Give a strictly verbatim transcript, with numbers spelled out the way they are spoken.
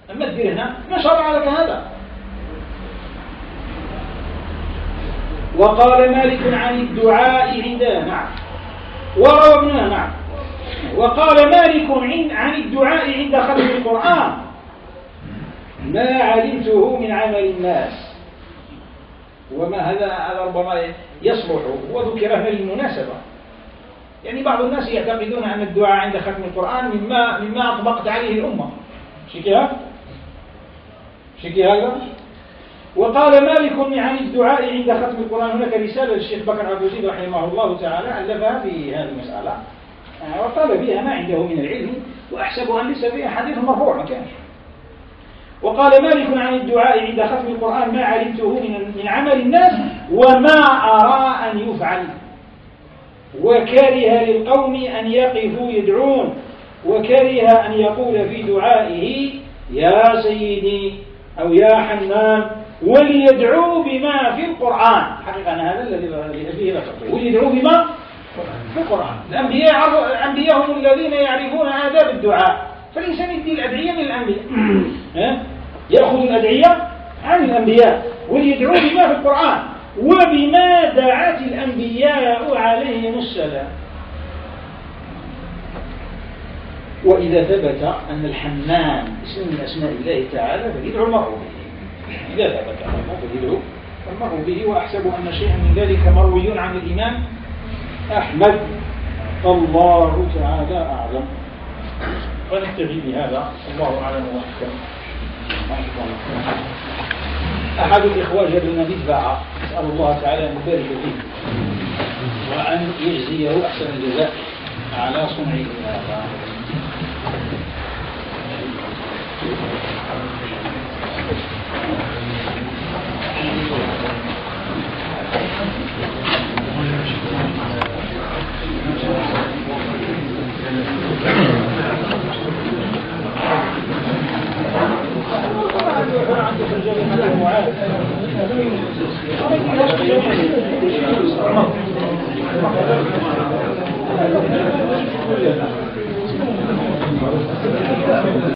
أما تدير هنا ما شرع لك هذا. وقال مالك عن الدعاء عندنا نعم وروى ابننا نعم وقال مالك عن الدعاء عند ختم القرآن ما علمته من عمل الناس. وما هذا هذا ربما يصلح وذكر هنا للمناسبة، يعني بعض الناس يعتقدون أن الدعاء عند ختم القرآن مما مما أطبقت عليه الأمة شكي شكي هذا. وقال مالك عن الدعاء عند ختم القرآن، هناك رسالة للشيخ بكر عبد الوزيد رحمه الله تعالى ألفها في هذه المسألة وقال فيها ما عنده من العلم، وأحسب أن ليس فيها حديث مرفوع ما كانش. وقال مالك عن الدعاء عند ختم القرآن ما علمته من من عمل الناس وما أرى أن يفعل، وكره للقوم أن يقفوا يدعون، وكره أن يقول في دعائه يا سيدي أو يا حنان، وليدعوا بما في القرآن. حقيقة أنا هذا الذي فيه لا تقول، وليدعوا بما في القرآن. الأنبياء الأنبياء هم الذين يعرفون آداب الدعاء، فالإنسان يدي الأدعية من الأنبياء، يأخذ الأدعية عن الأنبياء وليدعوا بما في القرآن وبما دعت الأنبياء عليهم السلام. وإذا ثبت أن الحنان اسم من أسماء الله تعالى فليدعو المرء به، إذا ثبت أنه فليدعو المرء به. وأحسب أن شيئا من ذلك مروي عن الإمام أحمد، الله تعالى أعلم. ونكتفي بهذا، الله أعلم وأحكم. أحد الإخوة جدنا مدفع، أسأل الله تعالى أن يبارك فيه وأن يجزيه أحسن الجزاء على صنعه هذا. عندك الجريمة المعاد